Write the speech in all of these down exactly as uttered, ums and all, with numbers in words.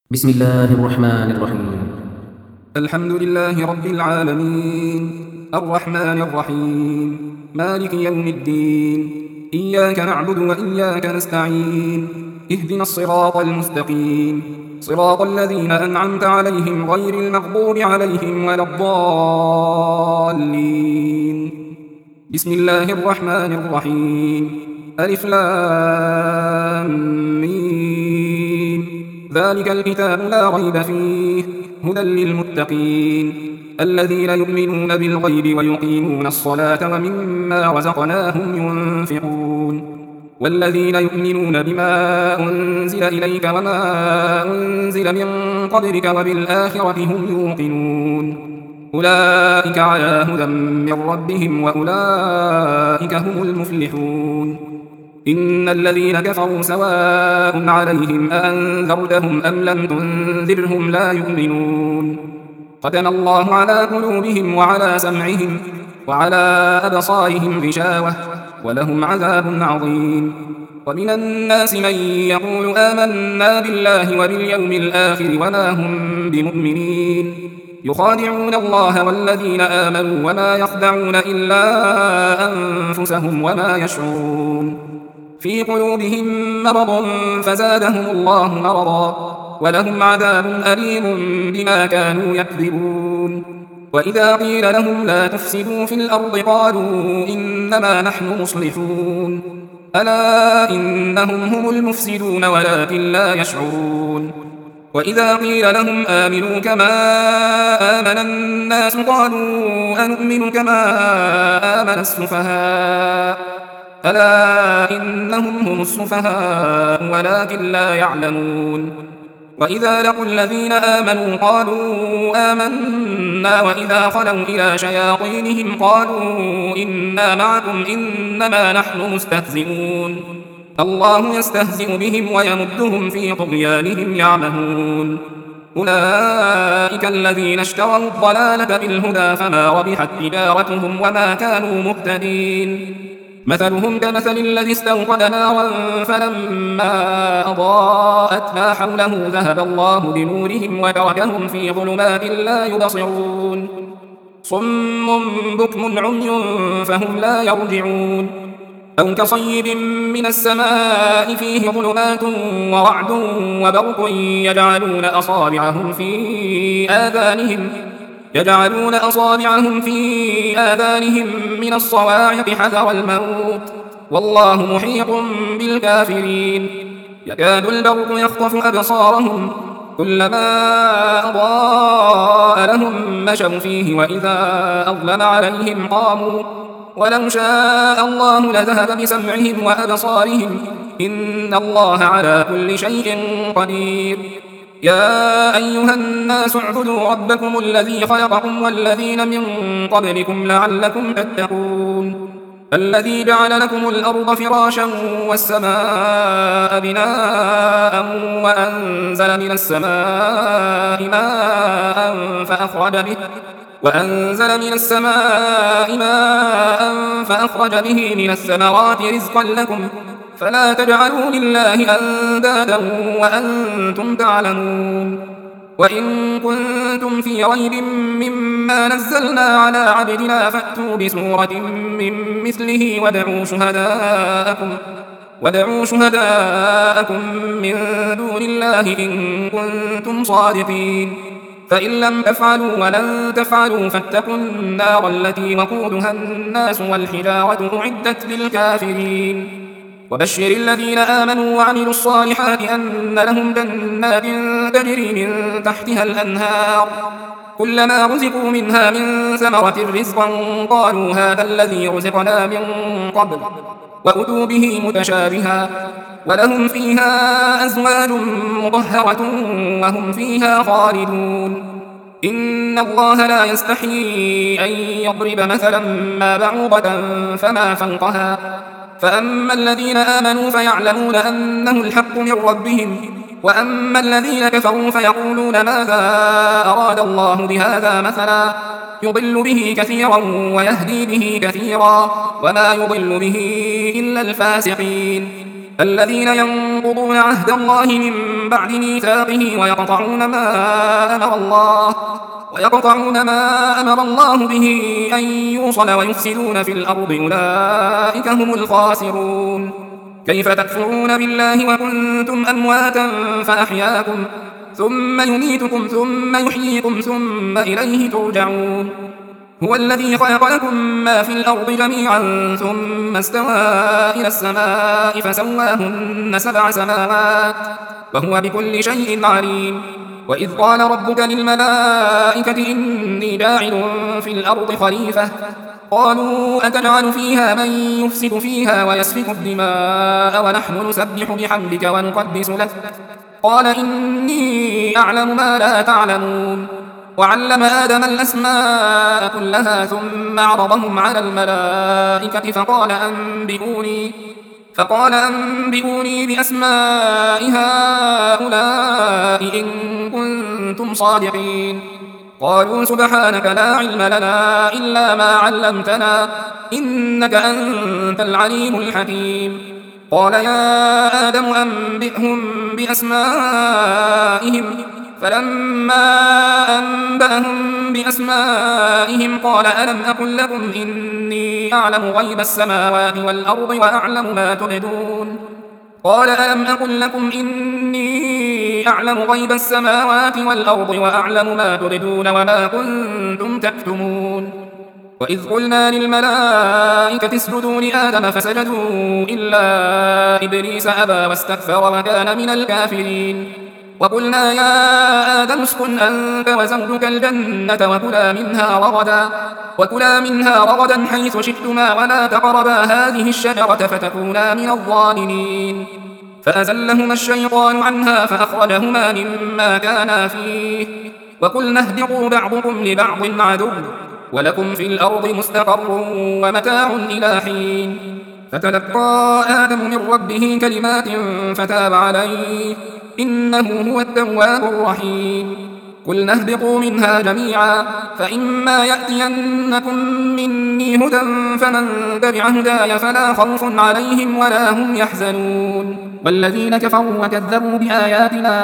بسم الله الرحمن الرحيم. الحمد لله رب العالمين، الرحمن الرحيم، مالك يوم الدين. إياك نعبد وإياك نستعين. اهدنا الصراط المستقيم، صراط الذين أنعمت عليهم غير المغضوب عليهم ولا الضالين. بسم الله الرحمن الرحيم. ألف لام ميم. ذلك الكتاب لا ريب فيه هدى للمتقين الذين يؤمنون بالغيب ويقيمون الصلاة ومما رزقناهم ينفقون والذين يؤمنون بما أنزل إليك وما أنزل من قبلك وبالآخرة هم يوقنون أولئك على هدى من ربهم وأولئك هم المفلحون. إن الذين كفروا سواء عليهم أأنذرتهم أم لم تنذرهم لا يؤمنون. ختم الله على قلوبهم وعلى سمعهم وعلى أبصارهم غشاوة ولهم عذاب عظيم. ومن الناس من يقول آمنا بالله وباليوم الآخر وما هم بمؤمنين يخادعون الله والذين آمنوا وما يخدعون إلا أنفسهم وما يشعرون. في قلوبهم مرض فزادهم الله مرضا ولهم عذاب أليم بما كانوا يكذبون. وإذا قيل لهم لا تفسدوا في الأرض قالوا إنما نحن مصلحون ألا إنهم هم المفسدون ولكن لا يشعرون. وإذا قيل لهم آمنوا كما آمن الناس قالوا أنؤمن كما آمن السفهاء ألا إنهم هم السفهاء ولكن لا يعلمون. وإذا لقوا الذين آمنوا قالوا آمنا وإذا خلوا إلى شياطينهم قالوا إنا معكم إنما نحن مستهزئون الله يستهزئ بهم ويمدهم في طغيانهم يعمهون. أولئك الذين اشتروا الضلالة بالهدى فما ربحت تجارتهم وما كانوا مهتدين. مثلهم كمثل الذي استوقد نارا فلما أضاءت ما حوله ذهب الله بنورهم وتركهم في ظلمات لا يبصرون صم بكم عمي فهم لا يرجعون. أو كصيب من السماء فيه ظلمات ورعد وبرق يجعلون أصابعهم في آذانهم يجعلون أصابعهم في آذانهم من الصواعق حذر الموت والله محيط بالكافرين. يكاد البرق يخطف أبصارهم كلما أضاء لهم مشوا فيه وإذا أظلم عليهم قاموا ولو شاء الله لذهب بسمعهم وأبصارهم إن الله على كل شيء قدير. يا أيها الناس اعبدوا ربكم الذي خلقكم والذين من قبلكم لعلكم تتقون الذي جعل لكم الأرض فراشا والسماء بناء وأنزل من السماء ماء فأخرج به وأنزل من السماء ماء فأخرج به من الثمرات رزقا لكم فلا تجعلوا لله أندادا وأنتم تعلمون. وإن كنتم في ريب مما نزلنا على عبدنا فأتوا بسورة من مثله وادعوا شهداءكم وادعوا شهداءكم من دون الله إن كنتم صادقين فإن لم تفعلوا ولن تفعلوا فاتقوا النار التي وقودها الناس والحجارة أعدت للكافرين. وبشر الذين آمنوا وعملوا الصالحات أن لهم جنات تجري من تحتها الأنهار كلما رزقوا منها من ثمرة رزقا قالوا هذا الذي رزقنا من قبل وأتوا به متشابها ولهم فيها أزواج مطهرة وهم فيها خالدون. إن الله لا يستحيي أن يضرب مثلا ما بعوضة فما فوقها فأما الذين آمنوا فيعلمون أنه الحق من ربهم وأما الذين كفروا فيقولون ماذا أراد الله بهذا مثلا يضل به كثيرا ويهدي به كثيرا وما يضل به إلا الفاسقين. الذين ينقضون عهد الله من بعد ميثاقه ويقطعون ما أمر الله ويقطعون ما أمر الله به أن يوصل ويفسدون في الأرض أولئك هم الخاسرون. كيف تكفرون بالله وكنتم أمواتا فأحياكم ثم يميتكم ثم يحييكم ثم إليه ترجعون. هو الذي خلق لكم ما في الأرض جميعا ثم استوى إلى السماء فسواهن سبع سماوات وهو بكل شيء عليم. وإذ قال ربك للملائكة إني جاعل في الأرض خليفة قالوا أتجعل فيها من يفسد فيها ويسفك الدماء ونحن نسبح بحمدك ونقدس لك قال إني أعلم ما لا تعلمون. وعلم آدم الأسماء كلها ثم عرضهم على الملائكة فقال أنبئوني فقال أنبئوني بأسماء هؤلاء إن كنتم صادقين. قالوا سبحانك لا علم لنا إلا ما علمتنا إنك أنت العليم الحكيم. قال يا آدم أنبئهم بأسمائهم فلما أنبأهم بأسمائهم قال ألم أقل لكم إني أعلم غيب السماوات والأرض وأعلم ما تبدون قال ألم أقل لكم إني أعلم غيب السماوات والأرض وأعلم ما تبدون وما كنتم تكتمون. وإذ قلنا للملائكة اسجدوا لآدم فسجدوا إلا إبليس أبى واستكبر وكان من الكافرين. وقلنا يا آدم اسكن أنت وزوجك الجنة وكلا منها رغدا وكلا منها رغدا حيث شئتما ولا تقربا هذه الشجرة فتكونا من الظالمين. فأزلهما الشيطان عنها فأخرجهما مما كانا فيه وقلنا اهبطوا بعضكم لبعض عدو ولكم في الأرض مستقر ومتاع إلى حين. فتلقى آدم من ربه كلمات فتاب عليه إنه هو التواب الرحيم. قلنا اهبطوا منها جميعا فإما يأتينكم مني هدى فمن تبع هداي فلا خوف عليهم ولا هم يحزنون. والذين كفروا وكذبوا بآياتنا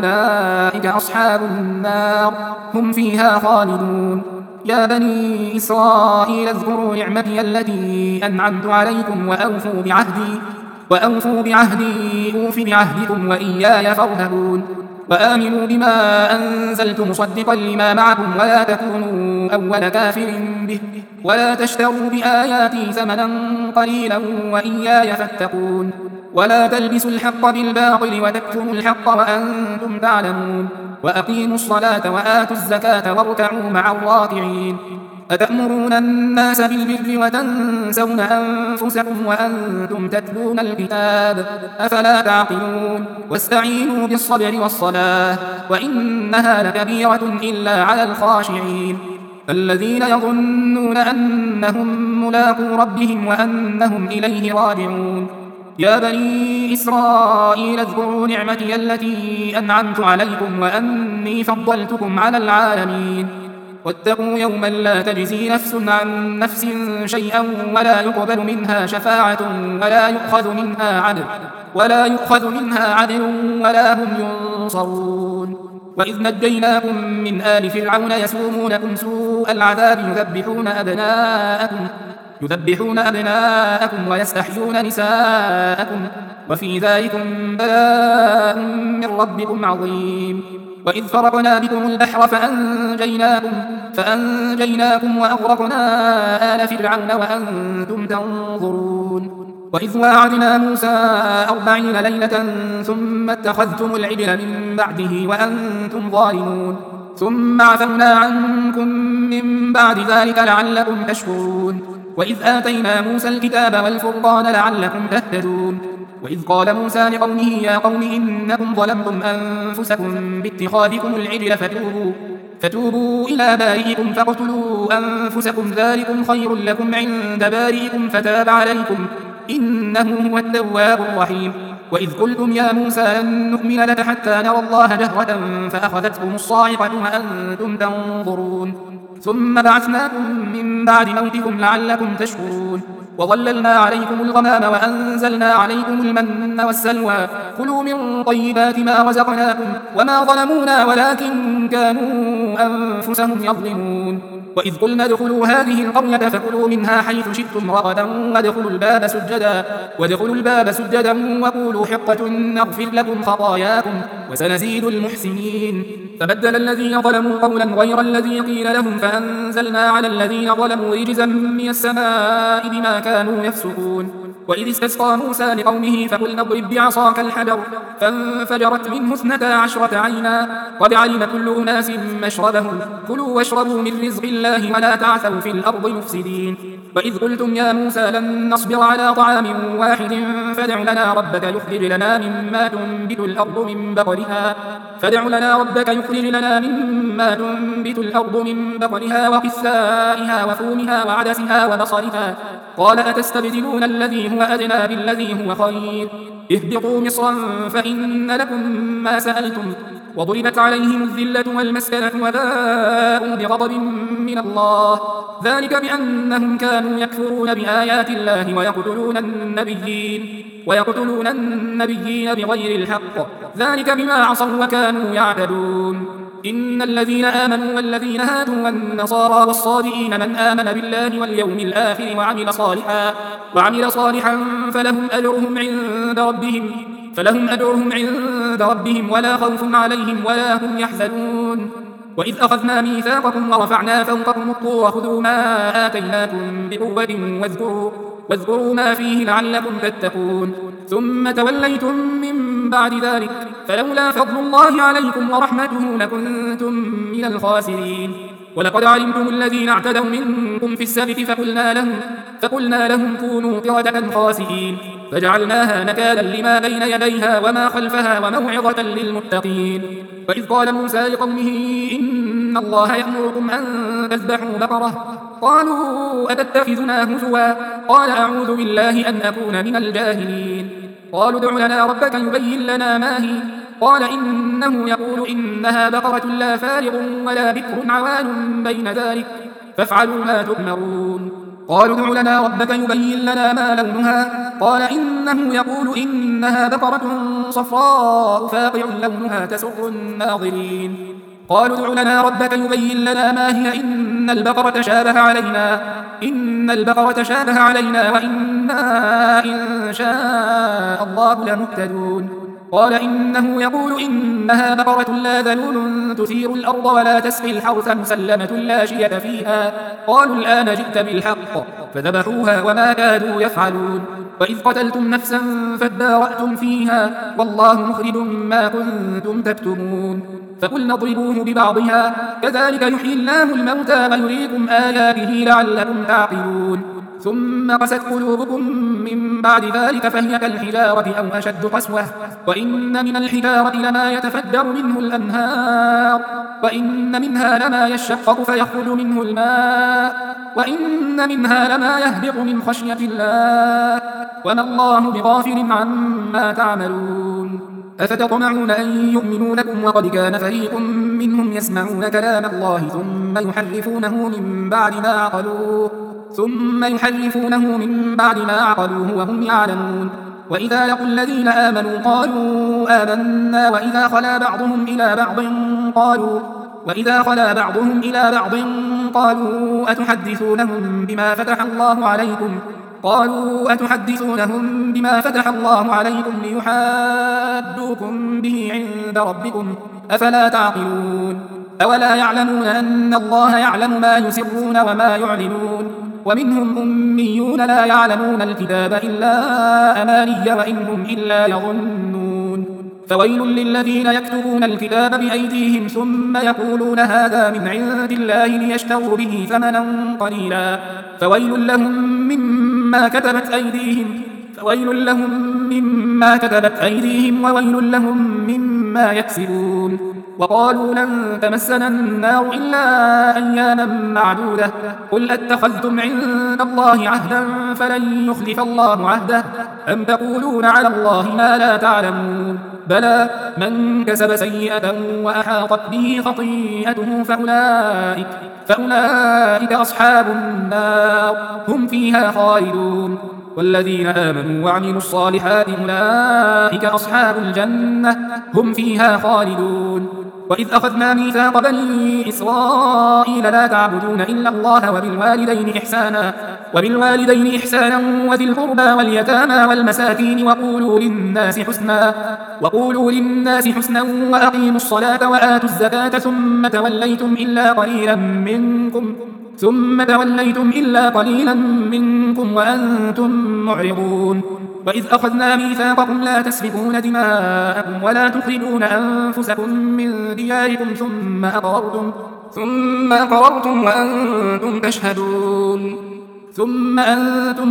أولئك أصحاب النار هم فيها خالدون. يا بني إسرائيل اذكروا نعمتي التي أنعمت عليكم وأوفوا بعهدي وأوفوا بعهدي أوف بعهدكم وإياي فارهبون. وآمنوا بما أنزلت مصدقا لما معكم ولا تكونوا أول كافر به ولا تشتروا بآياتي ثمنا قليلا وإياي فاتقون. ولا تلبسوا الحق بالباطل وتكتموا الحق وأنتم تعلمون. وأقيموا الصلاة وآتوا الزكاة واركعوا مع الراكعين. أتأمرون الناس بالبر وتنسون أنفسكم وأنتم تتلون الكتاب أفلا تعقلون. واستعينوا بالصبر والصلاة وإنها لكبيرة إلا على الخاشعين الذين يظنون أنهم ملاقو ربهم وأنهم إليه راجعون. يا بني إسرائيل اذكروا نعمتي التي أنعمت عليكم وأني فضلتكم على العالمين. واتقوا يوما لا تجزي نفس عن نفس شيئا ولا يقبل منها شفاعة ولا يؤخذ منها عدل ولا يؤخذ منها عدل ولا هم ينصرون. وإذ نجيناكم من آل فرعون يسومونكم سوء العذاب يذبحون أبناءكم يذبحون أبناءكم ويستحيون نساءكم وفي ذلكم بلاء من ربكم عظيم. وإذ فرقنا بكم البحر فأنجيناكم, فأنجيناكم وأغرقنا آل فرعون وأنتم تنظرون. وإذ واعدنا موسى أربعين ليلة ثم اتخذتم العجل من بعده وأنتم ظالمون ثم عفونا عنكم من بعد ذلك لعلكم تشكرون. وإذ آتينا موسى الكتاب والفرقان لعلكم تهتدون. وإذ قال موسى لقومه يا قوم إنكم ظلمتم أنفسكم باتخاذكم العجل فتوبوا, فتوبوا إلى بارئكم فاقتلوا أنفسكم ذلكم خير لكم عند بارئكم فتاب عليكم إنه هو التواب الرحيم. وإذ قلتم يا موسى لن نؤمن لك حتى نرى الله جهرة فأخذتكم الصاعقة وأنتم تنظرون ثم بعثناكم من بعد موتكم لعلكم تشكرون. وظللنا عليكم الغمام وأنزلنا عليكم المن والسلوى كلوا من طيبات ما رزقناكم وما ظلمونا ولكن كانوا أنفسهم يظلمون وإذ قلنا ادخلوا هذه القرية فكلوا منها حيث شئتم رغدا وادخلوا الباب سجدا وادخلوا الباب سجدا وقولوا حقة نغفر لكم خطاياكم وسنزيد المحسنين فبدل الذين ظلموا قولا غير الذي قيل لهم فأنزلنا على الذين ظلموا رجزا من السماء بما كانوا يفسقون وإذ استسقى موسى لقومه فقلنا اضرب بعصاك الحجر فانفجرت منه اثنتا عشرة عينا قد علم كل أناس مشربهم كلوا واشربوا من رزق الله ولا تعثوا في الأرض مفسدين وإذ قلتم يا موسى لن نصبر على طعام واحد فادع لنا ربك يخرج لنا مما تنبت الأرض من بقلها فادع لنا ربك يخرج لنا مما تنبت الأرض من بقلها وقثائها وفومها وعدسها وبصلها قال أتستبدلون الذي هو أدنى بالذي هو خير اهبطوا مصرا فإن لكم ما سألتم وضربت عليهم الذلة والمسكنة وباءوا بغضب من الله ذلك بأنهم كانوا يكفرون بآيات الله ويقتلون النبيين ويقتلون النبيين بغير الحق ذلك بما عصوا وكانوا يعتدون إن الذين آمنوا والذين هادوا والنصارى والصابئين من آمن بالله واليوم الآخر وعمل صالحا وعمل صالحا فلهم أجرهم عند ربهم فلهم أجرهم عند ربهم ولا خوف عليهم ولا هم يحزنون وإذ أخذنا ميثاقكم ورفعنا فوقكم الطور خذوا ما آتيناكم بقوة واذكروا واذكروا ما فيه لعلكم تتقون ثم توليتم من بعد ذلك فلولا فضل الله عليكم ورحمته لكنتم من الخاسرين ولقد علمتم الذين اعتدوا منكم في السبت فقلنا لهم فقلنا لهم كونوا قردة خاسئين فجعلناها نكالا لما بين يديها وما خلفها وموعظة للمتقين وإذ قال موسى لقومه إن الله يأمركم أن تذبحوا بقرة قالوا أتتخذنا هزوا قال أعوذ بالله أن أكون من الجاهلين قالوا ادع لنا ربك يبين لنا ما هي قال إنه يقول إنها بقرة لا فارغ ولا بكر عوان بين ذلك فافعلوا ما تؤمرون قالوا ادع لنا ربك يبين لنا ما لونها قال إنه يقول إنها بقرة صفراء فاقع لونها تسر الناظرين قالوا ادع لنا ربك يبين لنا ما هي إن البقرة شابه علينا إن البقرة شابه علينا وإنا إن شاء الله لمهتدون قال إنه يقول إنها بقرة لا ذلول تثير الأرض ولا تسقي الحرث مسلمة لا شية فيها قالوا الآن جئت بالحق فذبحوها وما كادوا يفعلون وإذ قتلتم نفسا فادارأتم فيها والله مخرج ما كنتم تكتمون فقلنا اضربوه ببعضها كذلك يحيي الله الموتى ويريكم آياته لعلكم تعقلون ثم قست قلوبكم من بعد ذلك فهي كالحجارة أو أشد قسوة وإن من الحجارة لما يتفجر منه الأنهار وإن منها لما يشقق فيخرج منه الماء وإن منها لما يهبط من خشية الله وما الله بغافل عما تعملون أفتطمعون أن يؤمنوا لكم وقد كان فريق منهم يسمعون كلام الله ثم يحرفونه من بعد ما عقلوه ثم يحرفونه من بعد ما عقلوه وهم يعلمون وإذا لقوا الذين آمنوا قالوا آمنا وإذا خلا بعضهم إلى بعض قالوا وإذا خلا بعضهم إلى بعض قالوا أتحدثونهم بما فتح الله عليكم قالوا أتحدثونهم بما فتح الله عليكم ليحاجوكم به عند ربكم أفلا تعقلون أولا يعلمون أن الله يعلم ما يسرون وما يعلنون ومنهم أميون لا يعلمون الكتاب إلا أماني وإن هم إلا يظنون فويل للذين يكتبون الكتاب بأيديهم ثم يقولون هذا من عند الله ليشتروا به ثمنا قليلا فويل لهم مما كتبت أيديهم فويل لهم مما كتبت أيديهم وويل لهم مما ما يكسبون. وقالوا لن تمسنا النار إلا أياما معدودة قل أتخذتم عند الله عهدا فلن يخلف الله عهده أم تقولون على الله ما لا تعلمون بلى من كسب سيئة وأحاطت به خطيئته فأولئك, فأولئك أصحاب النار هم فيها خالدون والذين آمنوا وعملوا الصالحات أولئك أصحاب الجنة هم فيها خالدون. وإذ أخذنا ميثاق بني إسرائيل لا تعبدون إلا الله وبالوالدين إحسانا وبالوالدين إحسانا وذي القربى واليتامى والمساكين وقولوا للناس حسنا وقولوا للناس حسنا وأقيموا الصلاة وآتوا الزكاة ثم توليتم إلا قليلا منكم ثم توليتم إلا قليلا منكم وأنتم معرضون. وإذ أخذنا ميثاقكم لا تسفكون دماءكم ولا تخرجون أنفسكم من دياركم ثم أقررتم ثم أقررتم وأنتم تشهدون ثم أنتم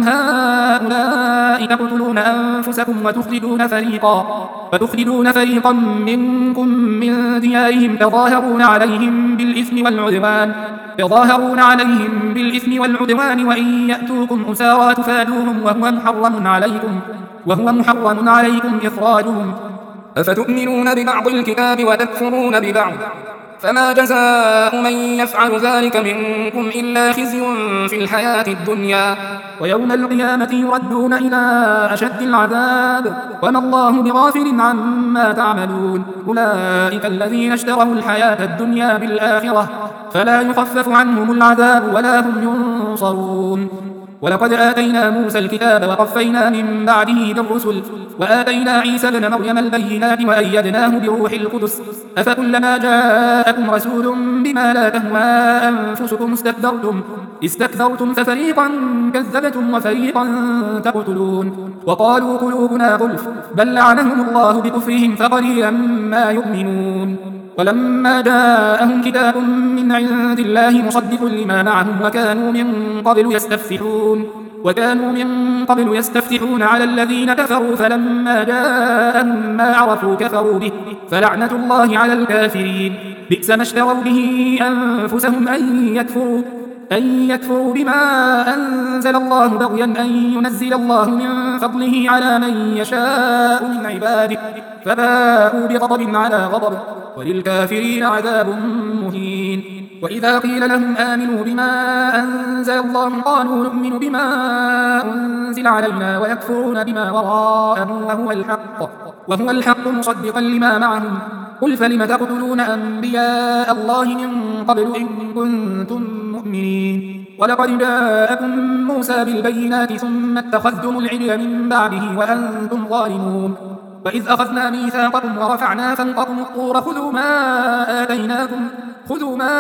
هؤلاء تقتلون أنفسكم وتخرجون فريقا وتخرجون فريقا منكم من ديارهم تظاهرون عليهم بالإثم والعدوان تظاهرون عليهم بالإثم والعدوان وإن يأتوكم أسارى تفادوهم وهو محرم عليكم وهو محرم عليكم إخراجهم أفتؤمنون ببعض الكتاب وتكفرون ببعض فما جزاء من يفعل ذلك منكم إلا خزي في الحياة الدنيا ويوم القيامة يردون إلى أشد العذاب وما الله بغافل عما تعملون أولئك الذين اشتروا الحياة الدنيا بالآخرة فلا يخفف عنهم العذاب ولا هم ينصرون. ولقد آتينا موسى الكتاب وقفينا من بعده بالرسل وآتينا عيسى ابن مريم البينات وأيدناه بروح القدس أفكلما جاءكم رسول بما لا تهوى أنفسكم استكبرتم استكبرتم ففريقا كذبتم وفريقا تقتلون وقالوا قلوبنا غلف بل لعنهم الله بكفرهم فقليلا ما يؤمنون. ولما جاءهم كتاب من عند الله مصدق لما معهم وكانوا من قبل يستفتحون وكانوا من قبل يستفتحون على الذين كفروا فلما جاءهم ما عرفوا كفروا به فلعنة الله على الكافرين بئس ما اشتروا به أنفسهم أن يكفروا أن يكفروا بما أنزل الله بغيا أن ينزل الله من فضله على من يشاء من عباده فباءوا بغضب على غضب وللكافرين عذاب مهين. وإذا قيل لهم آمنوا بما أنزل الله قالوا نؤمن بما أنزل علينا ويكفرون بما وراءه وهو الحق وهو الحق مصدقا لما معهم قل فلم تقتلون أنبياء الله من قبل إن كنتم مؤمنين. ولقد جاءكم موسى بالبينات ثم اتخذتم العجل من بعده وأنتم ظالمون. وإذ أخذنا ميثاقكم ورفعنا فوقكم الطور خذوا ما آتيناكم خذوا ما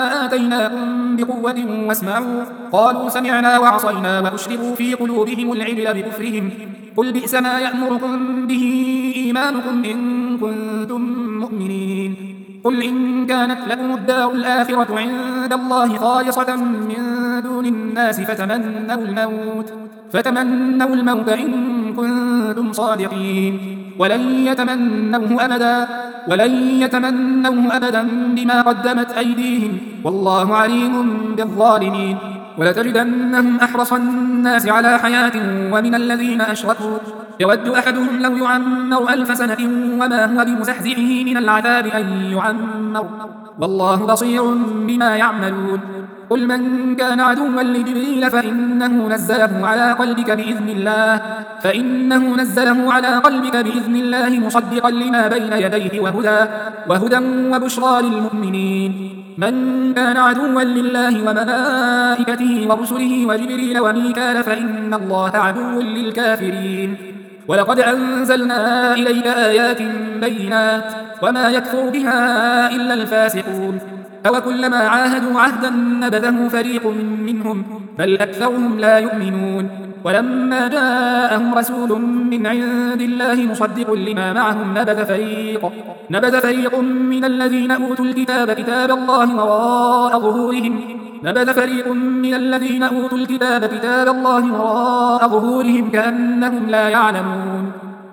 آتيناكم بقوة واسمعوا قالوا سمعنا وعصينا وأشربوا في قلوبهم العجل بكفرهم قل بئس ما يأمركم به إيمانكم إن كنتم مؤمنين. قل إن كانت لكم الدار الآخرة عند الله خالصة من دون الناس فتمنوا الموت فتمنوا الموت إن كنتم صادقين ولن يتمنوه أبدا ولن يتمنوه أبدا بما قدمت أيديهم والله عليم بالظالمين. ولتجدنهم أحرص الناس على حياة ومن الذين أشركوا يود أحدهم لو يعمر ألف سنة وما هو بمزحزحه من العذاب أن يعمر والله بصير بما يعملون. قل من كان عدوا لجبريل فإنه نزله على قلبك بإذن الله فإنه نزله على قلبك بإذن الله مصدقا لما بين يديه وهدى وهدى وبشرى للمؤمنين. من كان عدوا لله وملائكته ورسله وجبريل وميكال فإن الله عدو للكافرين. ولقد أنزلنا إليك آيات بينات وما يكفر بها إلا الفاسقون أوكلما عاهدوا عهدا نبذه فريق منهم بل أكثرهم لا يؤمنون. ولما جاءهم رسول من عند الله مصدق لما معهم نبذ فريق نبذ فريق من الذين أوتوا الكتاب كتاب الله وراء ظهورهم نبذ فريق من الذين أوتوا الكتاب كتاب الله وراء ظهورهم كأنهم لا يعلمون.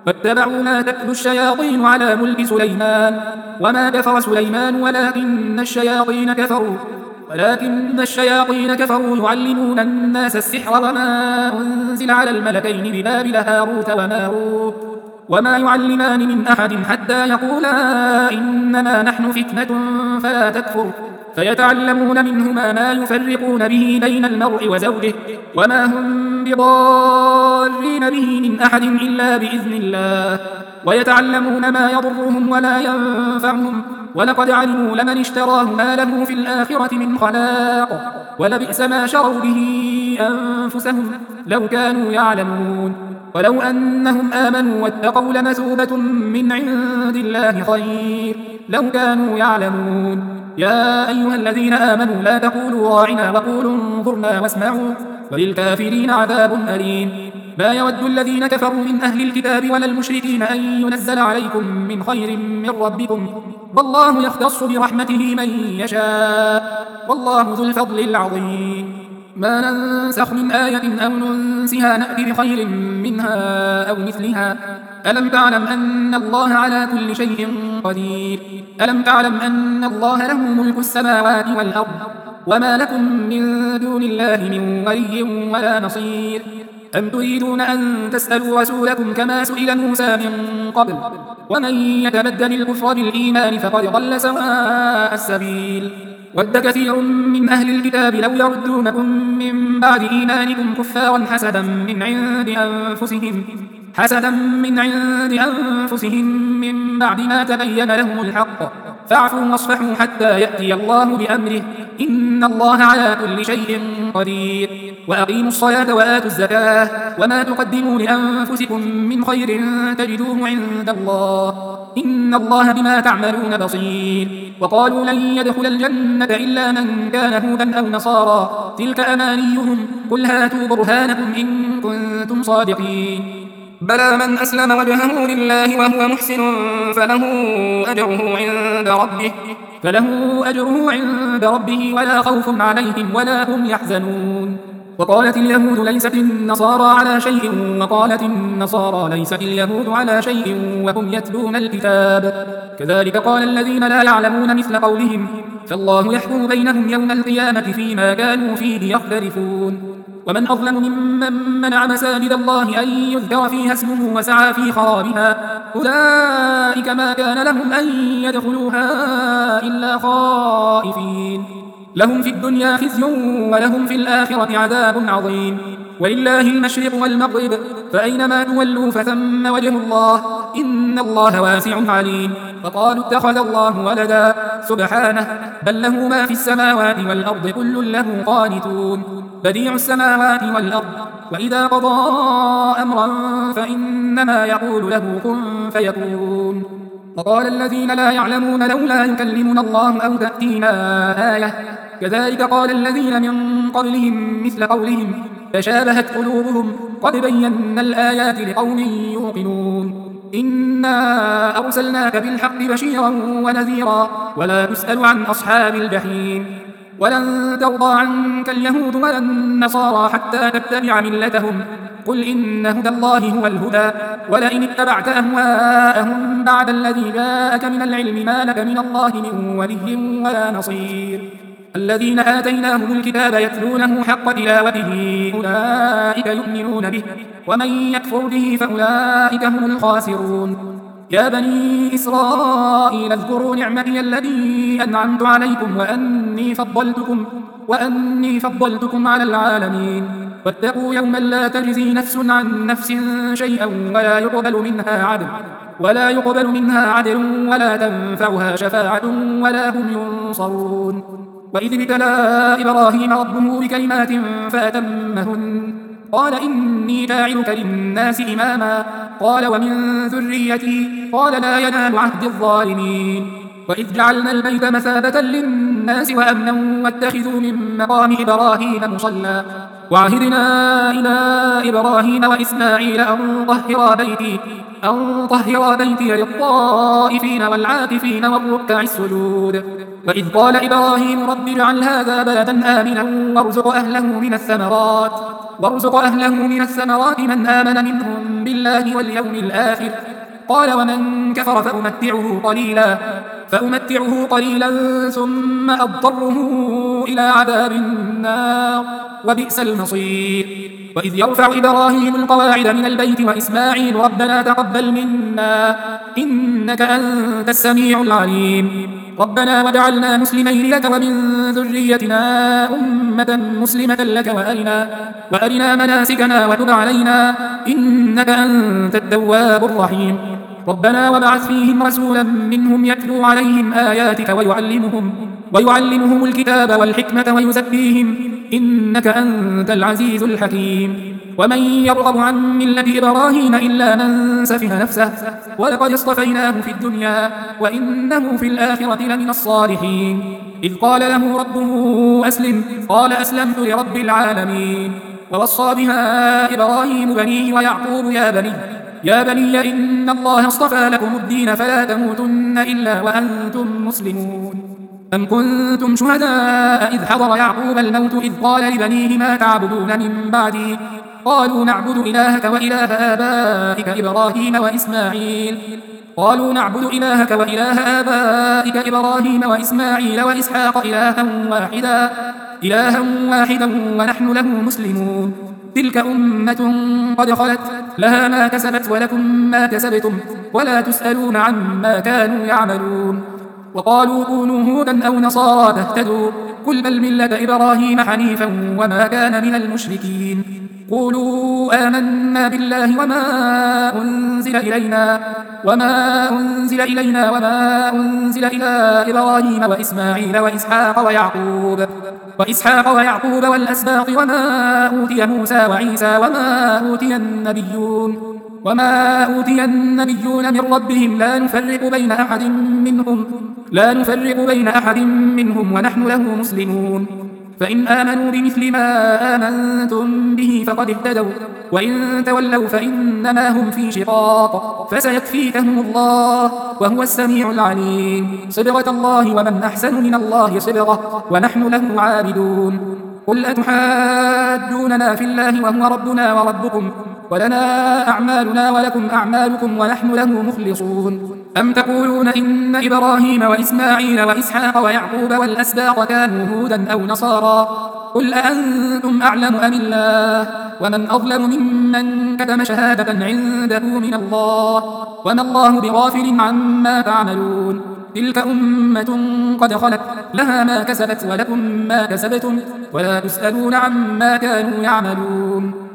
واتبعوا ما تتلو الشياطين على ملك سليمان وما كفر سليمان ولكن الشياطين كفروا ولكن الشياطين كفروا يعلمون الناس السحر وما أنزل على الملكين ببابل هاروت وماروت وما يعلمان من أحد حتى يقولا إنما نحن فتنة فلا تكفر فيتعلمون منهما ما يفرقون به بين المرء وزوجه وما هم بضارين به من أحد إلا بإذن الله ويتعلمون ما يضرهم ولا ينفعهم ولقد علموا لمن اشتراه ما له في الآخرة من خلاق ولبئس ما شروا به أنفسهم لو كانوا يعلمون ولو أنهم آمنوا واتقوا لمثوبة من عند الله خير لو كانوا يعلمون يا أيها الذين آمنوا لا تقولوا راعنا وقولوا انظرنا واسمعوا وللكافرين عذاب أليم ما يود الذين كفروا من أهل الكتاب ولا المشركين أن ينزل عليكم من خير من ربكم والله يختص برحمته من يشاء والله ذو الفضل العظيم ما ننسخ من آية أو ننسها نأتي بخير منها أو مثلها ألم تعلم أن الله على كل شيء قدير ألم تعلم أن الله له ملك السماوات والأرض وما لكم من دون الله من ولي ولا نصير أم تريدون أن تسألوا رسولكم كما سئل موسى من قبل ومن يتبدل الكفر بالإيمان فقد ضل سواء السبيل ود كثير من أهل الكتاب لو يردونكم من بعد إيمانكم كفارا حسدا من عند أنفسهم حسدا من عند أنفسهم من بعد ما تبين لهم الحق فاعفوا واصفحوا حتى يأتي الله بأمره إن الله على كل شيء قدير وأقيموا الصلاة وآتوا الزكاة وما تقدموا لأنفسكم من خير تجدوه عند الله إن الله بما تعملون بصير وقالوا لن يدخل الجنة إلا من كان هودا أو نصارى تلك أمانيهم قل هاتوا برهانكم إن كنتم صادقين بلى من أسلم وجهه لله وهو محسن فله أجره عند ربه فله أجره عند ربه ولا خوف عليهم ولا هم يحزنون وقالت اليهود ليست النصارى على شيء وقالت النصارى ليست اليهود على شيء وهم يتلون الكتاب كذلك قال الذين لا يعلمون مثل قولهم فالله يحكم بينهم يوم القيامة فيما كانوا فيه يختلفون ومن أظلم ممن منع مساجد الله أن يذكر فيها اسمه وسعى في خرابها أولئك ما كان لهم أن يدخلوها إلا خائفين لهم في الدنيا خزي ولهم في الآخرة عذاب عظيم ولله المشرق والمغرب فأينما تولوا فثم وجه الله إن الله واسع عليم وقالوا اتخذ الله ولدا سبحانه بل له ما في السماوات والأرض كل له قانتون بديع السماوات والأرض وإذا قضى أمرا فإنما يقول له كن فيكون وقال الذين لا يعلمون لولا يكلمنا الله أو تأتينا آية كذلك قال الذين من قبلهم مثل قولهم تشابهت قلوبهم قد بينا الآيات لقوم يوقنون إنا أرسلناك بالحق بشيرا ونذيرا ولا تسأل عن أصحاب الجحيم ولن ترضى عنك اليهود ولا النصارى حتى تتبع ملتهم قل إن هدى الله هو الهدى ولئن اتبعت أهواءهم بعد الذي جاءك من العلم ما لك من الله من ولي ولا نصير الذين آتيناهم الكتاب يتلونه حق تلاوته أولئك يؤمنون به ومن يكفر به فأولئك هم الخاسرون يا بني إسرائيل اذكروا نعمتي التي أنعمت عليكم وأني فضلتكم وأني فضلتكم على العالمين واتقوا يوما لا تجزي نفس عن نفس شيئا ولا يقبل منها عدل ولا يقبل منها عدل ولا تنفعها شفاعة ولا هم ينصرون وإذ ابتلى إبراهيم ربه بكلمات فأتمهن قال إني جاعلك للناس إماما قال ومن ذريتي قال لا ينال عهد الظالمين وإذ جعلنا البيت مثابة للناس وأمنا واتخذوا من مقام إبراهيم مصلى وعهدنا إلى إبراهيم وإسماعيل أن طهرا بيتي أن طهرا بيتي للطائفين والعاكفين والركع السجود وإذ قال إبراهيم رب اجعل هذا بلدا آمنا وارزق أهله من الثمرات وارزق أهله من الثمرات من آمن منهم بالله واليوم الآخر. قال ومن كفر فأمتعه قليلا فأمتعه قليلا ثم أضطره إلى عذاب النار وبئس المصير. وإذ يرفع إبراهيم القواعد من البيت وإسماعيل ربنا تقبل منا إنك أنت السميع العليم. ربنا واجعلنا مسلمين لك ومن ذريتنا أمة مسلمة لك وأرنا, وأرنا مناسكنا وتب علينا إنك أنت التواب الرحيم. ربنا وابعث فيهم رسولا منهم يتلو عليهم آياتك ويعلمهم, ويعلمهم الكتاب والحكمة ويزكيهم إنك أنت العزيز الحكيم. ومن يرغب عن ملة إبراهيم إلا من سفه نفسه ولقد اصطفيناه في الدنيا وإنه في الآخرة لمن الصالحين. إذ قال له ربه أسلم قال أسلمت لرب العالمين. ووصى بها إبراهيم بنيه ويعقوب يا بني يا بني إن الله اصطفى لكم الدين فلا تموتن إلا وأنتم مسلمون. أم كنتم شهداء إذ حضر يعقوب الموت إذ قال لبنيه ما تعبدون من بعدي قالوا نعبد إلهك وإله آبائك إبراهيم وإسماعيل قالوا نعبد إلهك وإله آبائك إبراهيم وإسماعيل وإسحاق إلها واحدا إلها واحدا ونحن له مسلمون. تلك أمة قد خلت لها ما كسبت ولكم ما كسبتم ولا تسألون عما كانوا يعملون. وقالوا كونوا هودا أو نصارى تهتدوا قل بل ملة إبراهيم حنيفا وما كان من المشركين. قولوا آمنا بالله وما أنزل إلينا وما أنزل إلينا وما أنزل إلى إبراهيم وإسماعيل وإسحاق ويعقوب وإسحاق ويعقوب والأسباط وما أوتي موسى وعيسى وما أوتي النبيون وما أوتي النبيون من ربهم لا نفرق بين أحد منهم لا نفرق بين أحد منهم ونحن له مسلمون. فإن آمنوا بمثل ما آمنتم به فقد اهتدوا وإن تولوا فإنما هم في شقاق فسيكفيكهم الله وهو السميع العليم. صبغة الله ومن أحسن من الله صبغة ونحن له عابدون. قل أتحاجوننا في الله وهو ربنا وربكم ولنا أعمالنا ولكم أعمالكم ونحن له مخلصون. أم تقولون إن إبراهيم وإسماعيل وإسحاق ويعقوب والأسباط كانوا هودا أو نصارى قل أأنتم أعلم أم الله ومن أظلم ممن كتم شهادة عنده من الله وما الله بغافل عما تعملون. تلك أمة قد خلت لها ما كسبت ولكم ما كسبتم ولا تسألون عما كانوا يعملون.